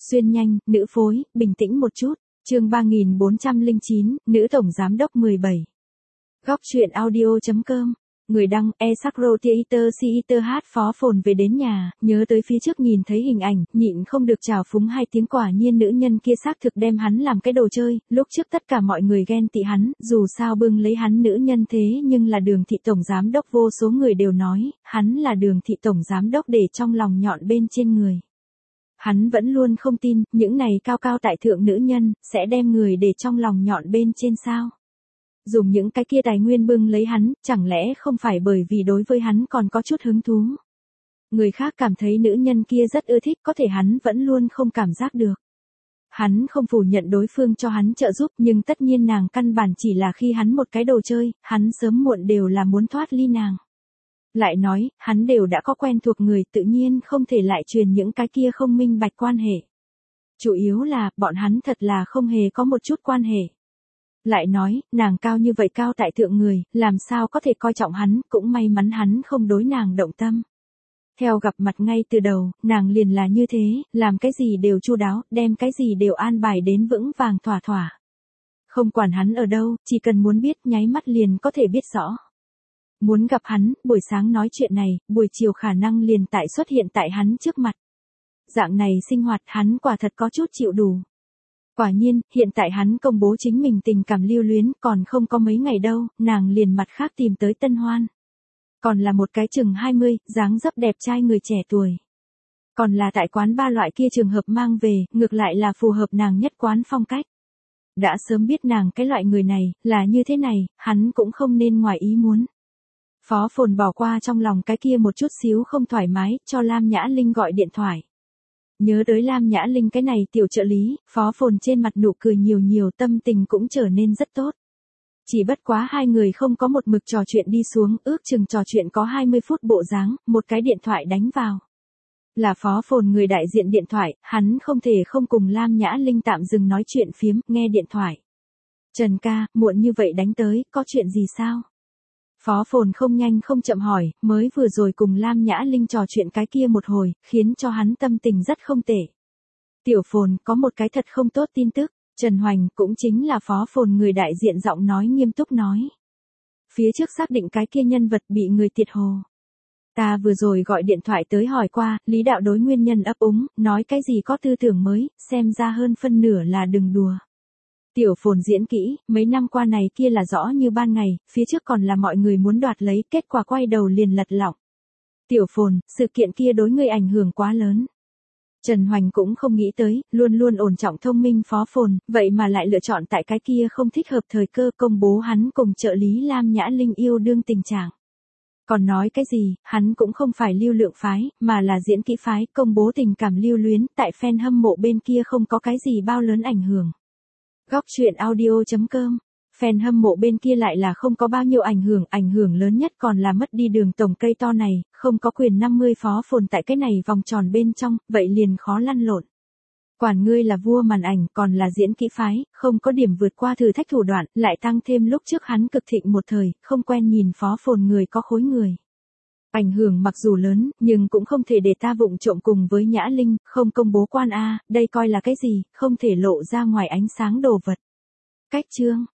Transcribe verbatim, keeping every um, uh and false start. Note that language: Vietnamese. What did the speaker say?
Xuyên nhanh, nữ phối, bình tĩnh một chút. Chương ba nghìn bốn trăm lẻ chín, nữ tổng giám đốc mười bảy. Góc truyện audio chấm com. Người đăng, Esakro Theater Theater hát Phó Phồn về đến nhà, nhớ tới phía trước nhìn thấy hình ảnh, nhịn không được trào phúng hai tiếng, quả nhiên nữ nhân kia xác thực đem hắn làm cái đồ chơi, lúc trước tất cả mọi người ghen tị hắn, dù sao bưng lấy hắn nữ nhân thế nhưng là Đường thị tổng giám đốc, vô số người đều nói, hắn là Đường thị tổng giám đốc để trong lòng nhọn bên trên người. Hắn vẫn luôn không tin, những này cao cao tại thượng nữ nhân, sẽ đem người để trong lòng nhọn bên trên sao. Dùng những cái kia tài nguyên bưng lấy hắn, chẳng lẽ không phải bởi vì đối với hắn còn có chút hứng thú. Người khác cảm thấy nữ nhân kia rất ưa thích, có thể hắn vẫn luôn không cảm giác được. Hắn không phủ nhận đối phương cho hắn trợ giúp, nhưng tất nhiên nàng căn bản chỉ là khi hắn một cái đồ chơi, hắn sớm muộn đều là muốn thoát ly nàng. Lại nói, hắn đều đã có quen thuộc người, tự nhiên không thể lại truyền những cái kia không minh bạch quan hệ. Chủ yếu là, bọn hắn thật là không hề có một chút quan hệ. Lại nói, nàng cao như vậy cao tại thượng người, làm sao có thể coi trọng hắn, cũng may mắn hắn không đối nàng động tâm. Theo gặp mặt ngay từ đầu, nàng liền là như thế, làm cái gì đều chu đáo, đem cái gì đều an bài đến vững vàng thỏa thỏa. Không quản hắn ở đâu, chỉ cần muốn biết, nháy mắt liền có thể biết rõ. Muốn gặp hắn, buổi sáng nói chuyện này, buổi chiều khả năng liền tại xuất hiện tại hắn trước mặt. Dạng này sinh hoạt hắn quả thật có chút chịu đủ. Quả nhiên, hiện tại hắn công bố chính mình tình cảm lưu luyến, còn không có mấy ngày đâu, nàng liền mặt khác tìm tới tân hoan. Còn là một cái chừng hai mươi, dáng dấp đẹp trai người trẻ tuổi. Còn là tại quán ba loại kia trường hợp mang về, ngược lại là phù hợp nàng nhất quán phong cách. Đã sớm biết nàng cái loại người này, là như thế này, hắn cũng không nên ngoài ý muốn. Phó Phồn bỏ qua trong lòng cái kia một chút xíu không thoải mái, cho Lam Nhã Linh gọi điện thoại. Nhớ tới Lam Nhã Linh cái này tiểu trợ lý, Phó Phồn trên mặt nụ cười nhiều nhiều, tâm tình cũng trở nên rất tốt. Chỉ bất quá hai người không có một mực trò chuyện đi xuống, ước chừng trò chuyện có hai mươi phút bộ dáng, một cái điện thoại đánh vào. Là Phó Phồn người đại diện điện thoại, hắn không thể không cùng Lam Nhã Linh tạm dừng nói chuyện phiếm, nghe điện thoại. Trần ca, muộn như vậy đánh tới, có chuyện gì sao? Phó Phồn không nhanh không chậm hỏi, mới vừa rồi cùng Lam Nhã Linh trò chuyện cái kia một hồi, khiến cho hắn tâm tình rất không tệ. Tiểu Phồn, có một cái thật không tốt tin tức, Trần Hoành, cũng chính là Phó Phồn người đại diện giọng nói nghiêm túc nói. Phía trước xác định cái kia nhân vật bị người tiệt hồ. Ta vừa rồi gọi điện thoại tới hỏi qua, Lý đạo đối nguyên nhân ấp úng, nói cái gì có tư tưởng mới, xem ra hơn phân nửa là đừng đùa. Tiểu Phồn diễn kỹ, mấy năm qua này kia là rõ như ban ngày, phía trước còn là mọi người muốn đoạt lấy, kết quả quay đầu liền lật lọng. Tiểu Phồn, sự kiện kia đối ngươi ảnh hưởng quá lớn. Trần Hoành cũng không nghĩ tới, luôn luôn ổn trọng thông minh Phó Phồn, vậy mà lại lựa chọn tại cái kia không thích hợp thời cơ công bố hắn cùng trợ lý Lam Nhã Linh yêu đương tình trạng. Còn nói cái gì, hắn cũng không phải lưu lượng phái, mà là diễn kỹ phái, công bố tình cảm lưu luyến, tại fan hâm mộ bên kia không có cái gì bao lớn ảnh hưởng. Góc truyện audio chấm com. Fan hâm mộ bên kia lại là không có bao nhiêu ảnh hưởng, ảnh hưởng lớn nhất còn là mất đi Đường tổng cây to này, không có quyền năm mươi Phó Phồn tại cái này vòng tròn bên trong, vậy liền khó lăn lộn. Quản ngươi là vua màn ảnh, còn là diễn kỹ phái, không có điểm vượt qua thử thách thủ đoạn, lại tăng thêm lúc trước hắn cực thịnh một thời, không quen nhìn Phó Phồn người có khối người. Ảnh hưởng mặc dù lớn, nhưng cũng không thể để ta vụng trộm cùng với Nhã Linh, không công bố quan A, đây coi là cái gì, không thể lộ ra ngoài ánh sáng đồ vật. Cách chương.